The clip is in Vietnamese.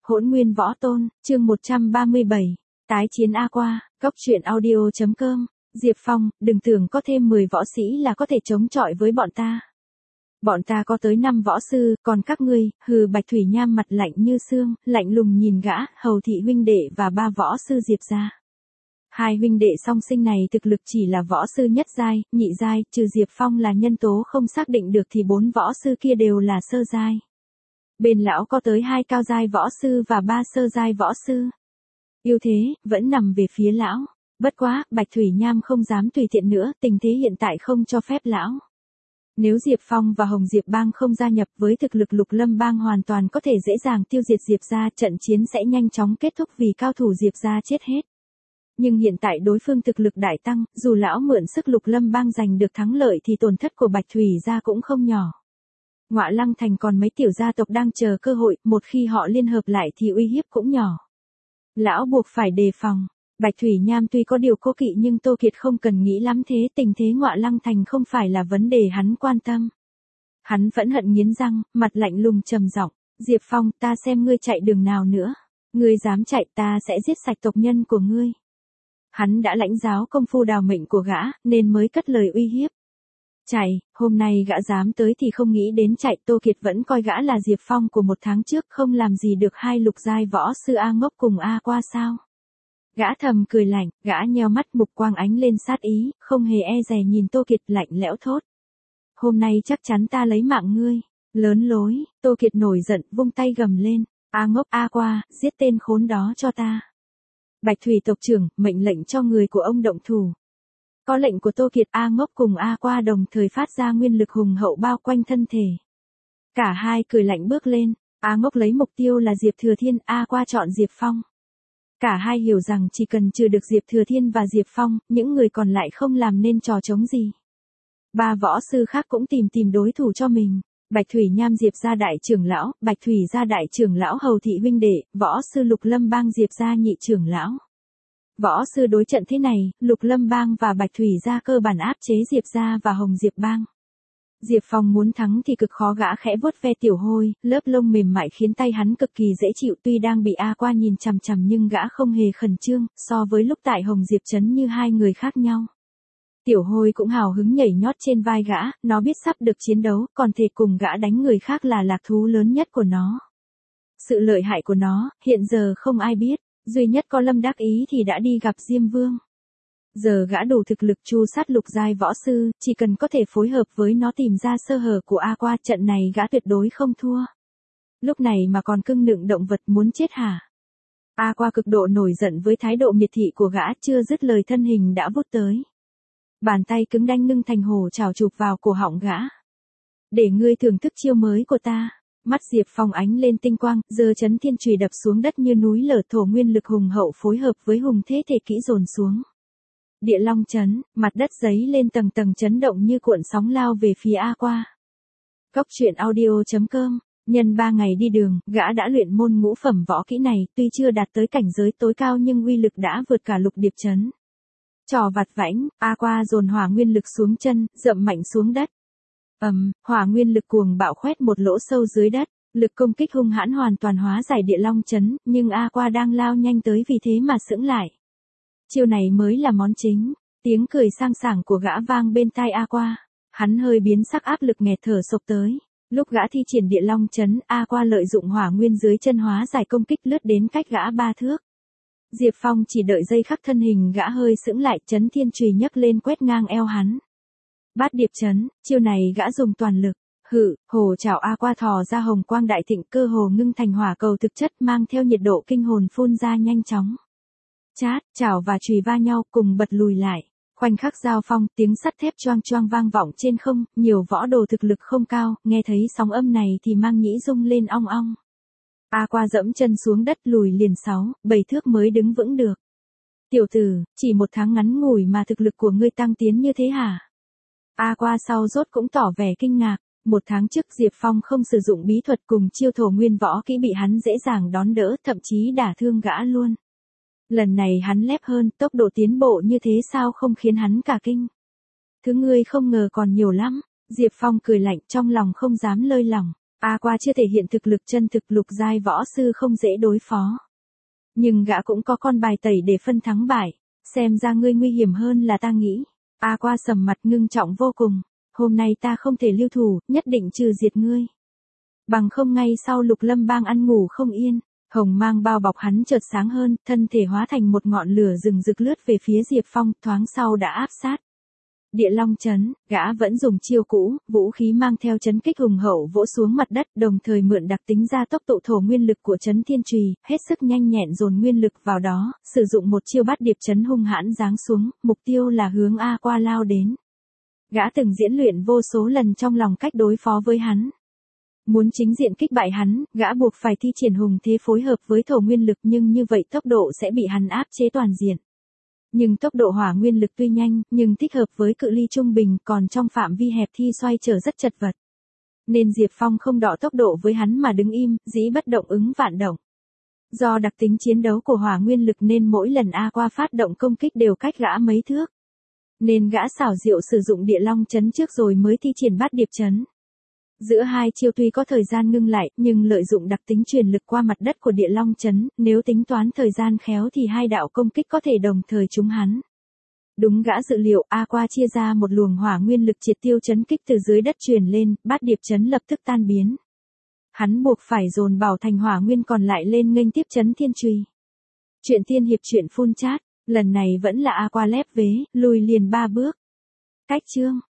Hỗn nguyên võ tôn, chương 137, tái chiến Aqua, Cốc truyện audio.com, Diệp Phong, đừng tưởng có thêm 10 võ sĩ là có thể chống chọi với bọn ta. Bọn ta có tới 5 võ sư, còn các ngươi, hừ. Bạch Thủy Nham mặt lạnh như xương, lạnh lùng nhìn gã, Hầu thị huynh đệ và 3 võ sư Diệp gia. Hai huynh đệ song sinh này thực lực chỉ là võ sư nhất giai, nhị giai, trừ Diệp Phong là nhân tố không xác định được thì 4 võ sư kia đều là sơ giai. Bên lão có tới 2 cao giai võ sư và 3 sơ giai võ sư. Ưu thế vẫn nằm về phía lão. Bất quá, Bạch Thủy Nham không dám tùy tiện nữa, tình thế hiện tại không cho phép lão. Nếu Diệp Phong và Hồng Diệp Bang không gia nhập với thực lực Lục Lâm Bang hoàn toàn có thể dễ dàng tiêu diệt Diệp gia, trận chiến sẽ nhanh chóng kết thúc vì cao thủ Diệp gia chết hết. Nhưng hiện tại đối phương thực lực đại tăng, dù lão mượn sức Lục Lâm Bang giành được thắng lợi thì tổn thất của Bạch Thủy gia cũng không nhỏ. Ngọa Lăng Thành còn mấy tiểu gia tộc đang chờ cơ hội, một khi họ liên hợp lại thì uy hiếp cũng nhỏ. Lão buộc phải đề phòng. Bạch Thủy Nham tuy có điều cố kỵ nhưng Tô Kiệt không cần nghĩ lắm thế, tình thế Ngọa Lăng Thành không phải là vấn đề hắn quan tâm. Hắn phẫn hận nghiến răng, mặt lạnh lùng trầm giọng, Diệp Phong, ta xem ngươi chạy đường nào nữa. Ngươi dám chạy ta sẽ giết sạch tộc nhân của ngươi. Hắn đã lãnh giáo công phu đào mệnh của gã, nên mới cất lời uy hiếp. Chạy, hôm nay gã dám tới thì không nghĩ đến chạy. Tô Kiệt vẫn coi gã là Diệp Phong của 1 tháng trước, không làm gì được hai lục giai võ sư A Ngốc cùng A Qua sao. Gã thầm cười lạnh, gã nheo mắt, mục quang ánh lên sát ý, không hề e dè nhìn Tô Kiệt, lạnh lẽo thốt. Hôm nay chắc chắn ta lấy mạng ngươi. Lớn lối. Tô Kiệt nổi giận, vung tay gầm lên, A Ngốc, A Qua, giết tên khốn đó cho ta. Bạch Thủy tộc trưởng, mệnh lệnh cho người của ông động thủ. Có lệnh của Tô Kiệt, A Ngốc cùng A Qua đồng thời phát ra nguyên lực hùng hậu bao quanh thân thể. Cả hai cười lạnh bước lên, A Ngốc lấy mục tiêu là Diệp Thừa Thiên, A Qua chọn Diệp Phong. Cả hai hiểu rằng chỉ cần trừ được Diệp Thừa Thiên và Diệp Phong, những người còn lại không làm nên trò trống gì. 3 võ sư khác cũng tìm đối thủ cho mình. Bạch Thủy Nham Diệp gia đại trưởng lão, Bạch Thủy gia đại trưởng lão Hầu thị huynh đệ, võ sư Lục Lâm Bang Diệp gia nhị trưởng lão. Võ sư đối trận thế này, Lục Lâm Bang và Bạch Thủy gia cơ bản áp chế Diệp gia và Hồng Diệp Bang. Diệp Phong muốn thắng thì cực khó, gã khẽ vuốt ve tiểu hôi, lớp lông mềm mại khiến tay hắn cực kỳ dễ chịu, tuy đang bị A Qua nhìn chằm chằm nhưng gã không hề khẩn trương, so với lúc tại Hồng Diệp trấn như hai người khác nhau. Tiểu hôi cũng hào hứng nhảy nhót trên vai gã, nó biết sắp được chiến đấu, còn thể cùng gã đánh người khác là lạc thú lớn nhất của nó. Sự lợi hại của nó, hiện giờ không ai biết, duy nhất có Lâm Đắc Ý thì đã đi gặp Diêm Vương. Giờ gã đủ thực lực tru sát lục giai võ sư, chỉ cần có thể phối hợp với nó tìm ra sơ hở của A Qua, trận này gã tuyệt đối không thua. Lúc này mà còn cưng nựng động vật, muốn chết hả? A Qua cực độ nổi giận với thái độ miệt thị của gã, chưa dứt lời thân hình đã vút tới. Bàn tay cứng đanh ngưng thành hổ chảo chụp vào cổ họng gã. Để ngươi thưởng thức chiêu mới của ta. Mắt Diệp Phong ánh lên tinh quang, giơ chấn thiên chùy đập xuống đất như núi lở, thổ nguyên lực hùng hậu phối hợp với hùng thế thể kỹ dồn xuống. Địa Long chấn, mặt đất giấy lên tầng tầng chấn động như cuộn sóng lao về phía A Qua. Cốc truyện audio.com, nhân 3 ngày đi đường, gã đã luyện môn ngũ phẩm võ kỹ này, tuy chưa đạt tới cảnh giới tối cao nhưng uy lực đã vượt cả lục điệp chấn. Trò vặt vãnh, A Qua dồn hỏa nguyên lực xuống chân, dậm mạnh xuống đất. Hỏa nguyên lực cuồng bạo khoét một lỗ sâu dưới đất, lực công kích hung hãn hoàn toàn hóa giải Địa Long chấn, nhưng A Qua đang lao nhanh tới vì thế mà sững lại. Chiêu này mới là món chính. Tiếng cười sang sảng của gã vang bên tai A Qua. Hắn hơi biến sắc, áp lực nghẹt thở sộc tới. Lúc gã thi triển Địa Long chấn, A Qua lợi dụng hỏa nguyên dưới chân hóa giải công kích, lướt đến cách gã 3 thước. Diệp Phong chỉ đợi giây khắc thân hình gã hơi sững lại, chấn thiên chùy nhấc lên quét ngang eo hắn. Bát điệp chấn, chiêu này gã dùng toàn lực. Hổ chảo A Qua thò ra hồng quang đại thịnh, cơ hồ ngưng thành hỏa cầu thực chất, mang theo nhiệt độ kinh hồn phun ra nhanh chóng. Chát, chảo và chùy va nhau cùng bật lùi lại. Khoảnh khắc giao phong, tiếng sắt thép choang choang vang vọng trên không, nhiều võ đồ thực lực không cao, nghe thấy sóng âm này thì mang nhĩ rung lên ong ong. A Qua dẫm chân xuống đất, lùi liền 6-7 thước mới đứng vững được. Tiểu tử, chỉ 1 tháng ngắn ngủi mà thực lực của ngươi tăng tiến như thế hả? A Qua sau rốt cũng tỏ vẻ kinh ngạc. 1 tháng trước Diệp Phong không sử dụng bí thuật cùng chiêu thổ nguyên võ kỹ bị hắn dễ dàng đón đỡ, thậm chí đả thương gã luôn. Lần này hắn lép hơn, tốc độ tiến bộ như thế sao không khiến hắn cả kinh. Thứ ngươi không ngờ còn nhiều lắm. Diệp Phong cười lạnh, trong lòng không dám lơi lỏng. Aqua chưa thể hiện thực lực chân thực, lục giai võ sư không dễ đối phó. Nhưng gã cũng có con bài tẩy để phân thắng bại. Xem ra ngươi nguy hiểm hơn là ta nghĩ. Aqua sầm mặt ngưng trọng vô cùng. Hôm nay ta không thể lưu thủ, nhất định trừ diệt ngươi. Bằng không ngay sau Lục Lâm Bang ăn ngủ không yên. Hồng mang bao bọc hắn chợt sáng hơn, thân thể hóa thành một ngọn lửa rừng rực lướt về phía Diệp Phong, thoáng sau đã áp sát. Địa Long chấn, gã vẫn dùng chiêu cũ, vũ khí mang theo chấn kích hùng hậu vỗ xuống mặt đất, đồng thời mượn đặc tính gia tốc tụ thổ nguyên lực của chấn thiên chùy, hết sức nhanh nhẹn dồn nguyên lực vào đó, sử dụng một chiêu bát điệp chấn hung hãn giáng xuống, mục tiêu là hướng Aqua lao đến. Gã từng diễn luyện vô số lần trong lòng cách đối phó với hắn. Muốn chính diện kích bại hắn, gã buộc phải thi triển hùng thế phối hợp với thổ nguyên lực, nhưng như vậy tốc độ sẽ bị hắn áp chế toàn diện. Nhưng tốc độ hỏa nguyên lực tuy nhanh, nhưng thích hợp với cự ly trung bình, còn trong phạm vi hẹp thi xoay trở rất chật vật. Nên Diệp Phong không đọ tốc độ với hắn mà đứng im, dĩ bất động ứng vạn động. Do đặc tính chiến đấu của hỏa nguyên lực nên mỗi lần Aqua phát động công kích đều cách gã mấy thước. Nên gã xảo diệu sử dụng địa long chấn trước rồi mới thi triển bát điệp chấn. Giữa hai chiêu tuy có thời gian ngưng lại, nhưng lợi dụng đặc tính truyền lực qua mặt đất của địa long chấn, nếu tính toán thời gian khéo thì hai đạo công kích có thể đồng thời trúng hắn. Đúng gã dự liệu, Aqua chia ra một luồng hỏa nguyên lực triệt tiêu chấn kích từ dưới đất truyền lên, bát điệp chấn lập tức tan biến. Hắn buộc phải dồn bảo thành hỏa nguyên còn lại lên nghênh tiếp chấn thiên chùy. Chuyện tiên hiệp truyện full chat, lần này vẫn là Aqua lép vế, lùi liền 3 bước. Cách chương